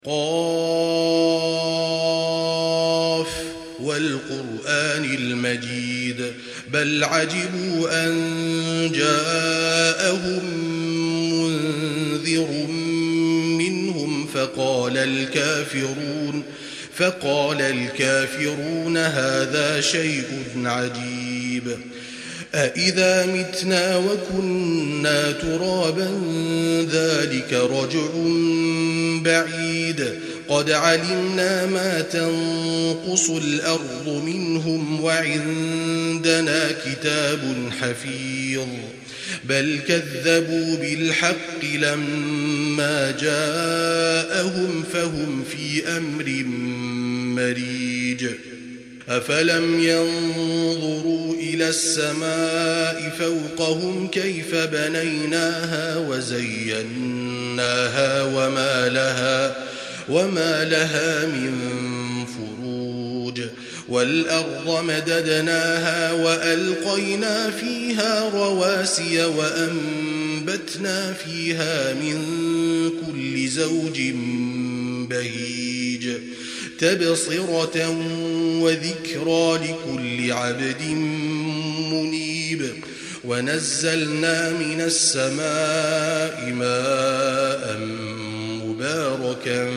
قاف والقرآن المجيد بل عجبوا أن جاءهم منذر منهم فقال الكافرون هذا شيء عجيب أإذا متنا وكنا ترابا ذلك رجع بعيد قد علمنا ما تنقص الأرض منهم وعندنا كتاب حفيظ بل كذبوا بالحق لما جاءهم فهم في أمر مريج أفلم ينظروا إلى السماء فوقهم كيف بنيناها وزيناها وما لها من فروج والأرض مددناها وألقينا فيها رواسي وأنبتنا فيها من كل زوج بهيج تبصرة وذكرى لكل عبد منيب ونزلنا من السماء ماء مباركا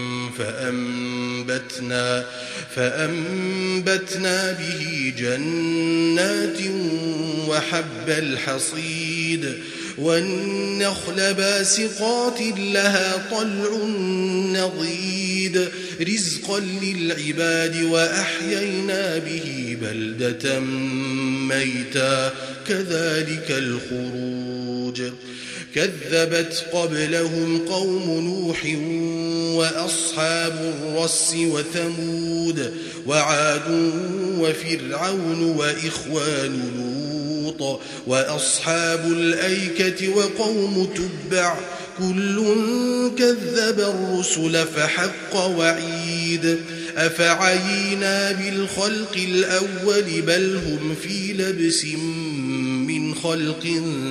فأنبتنا به جنات وحب الحصيد والنخل باسقات لها طلع نضيد رزقا للعباد وأحيينا به بلدة ميتا كذلك الخروج كذبت قبلهم قوم نوح وأصحاب الرس وثمود وعاد وفرعون وإخوان لوط وأصحاب الأيكة وقوم تبع كل كذب الرسل فحق وعيد أفعينا بالخلق الأول بل هم في لبس من خلق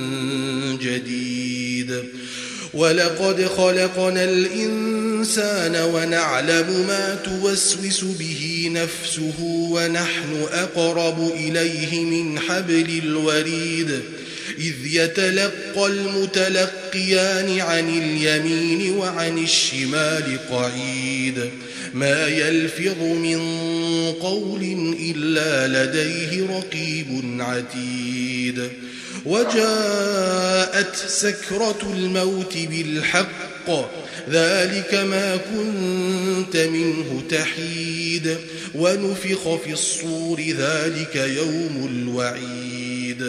جديد ولقد خلقنا الإنسان ونعلم ما توسوس به نفسه ونحن أقرب إليه من حبل الوريد إذ يتلقى المتلقيان عن اليمين وعن الشمال قعيد ما يلفظ من قول إلا لديه رقيب عتيد وجاءت سكرة الموت بالحق ذلك ما كنت منه تحيد ونفخ في الصور ذلك يوم الوعيد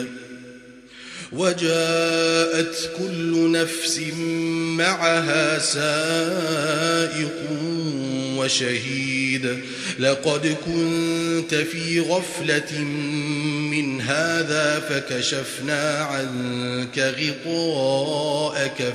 وجاءت كل نفس معها سائق وشهيد لقد كنت في غفلة من هذا فكشفنا عنك غطاءك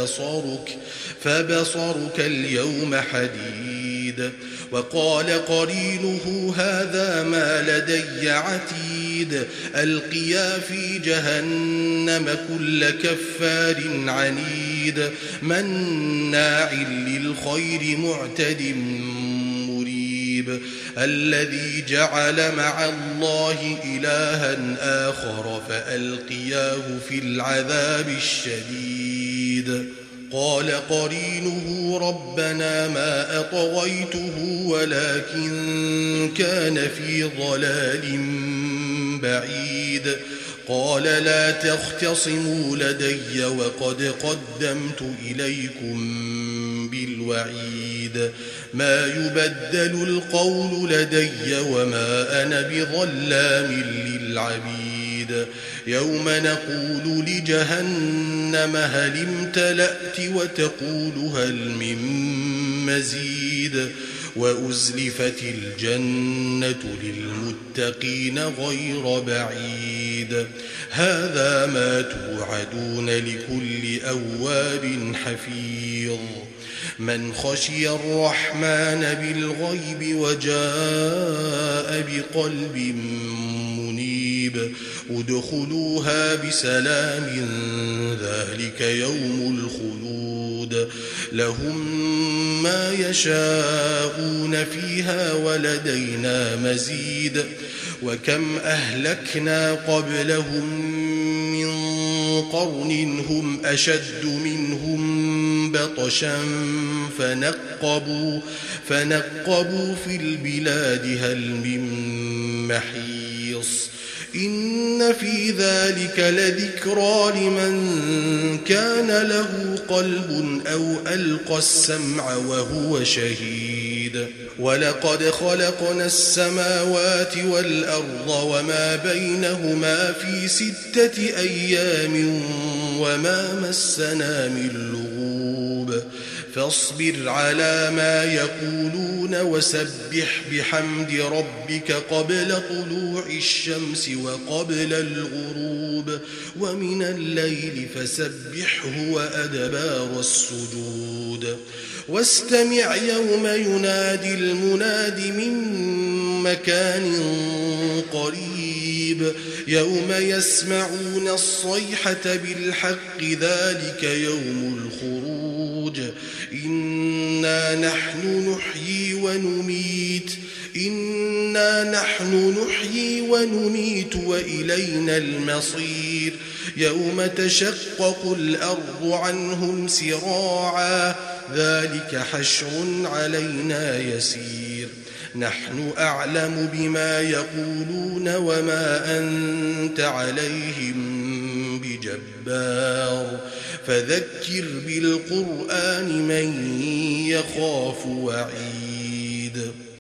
فبصرك اليوم حديد وقال قرينه هذا ما لدي عتيد ألقيا في جهنم كل كفار عنيد مناع للخير معتد مريب الذي جعل مع الله إلها آخر فألقياه في العذاب الشديد قال قرينه ربنا ما أطغيته ولكن كان في ضلال بعيد قال لا تختصموا لدي وقد قدمت إليكم بالوعيد ما يبدل القول لدي وما أنا بظلام للعبيد يوم نقول لجهنم هل امتلأت وتقول هل من مزيد وأزلفت الجنة للمتقين غير بعيد هذا ما توعدون لكل أواب حفيظ من خشي الرحمن بالغيب وجاء بقلب منيب ادخلوها بسلام ذلك يوم الخلود لهم ما يشاءون فيها ولدينا مزيد وكم أهلكنا قبلهم من قرن هم أشد منهم بطشا فنقبوا في البلاد هل من محيص إن في ذلك لذكرى لمن كان له قلب أو ألقى السمع وهو شهيد ولقد خلقنا السماوات والأرض وما بينهما في 6 أيام وما مسنا من لغوب فاصبر على ما يقولون وسبح بحمد ربك قبل طلوع الشمس وقبل الغروب ومن الليل فسبحه وأدبار السجود واستمع يوم ينادي المناد من مكان قريب يوم يسمعون الصيحة بالحق ذلك يوم الخروج إنا نحن نحيي ونميت وإلينا المصير يوم تشقق الأرض عنهم سراعا ذلك حشر علينا يسير نحن أعلم بما يقولون وما أنت عليهم بجبار فذكر بالقرآن من يخاف وعيد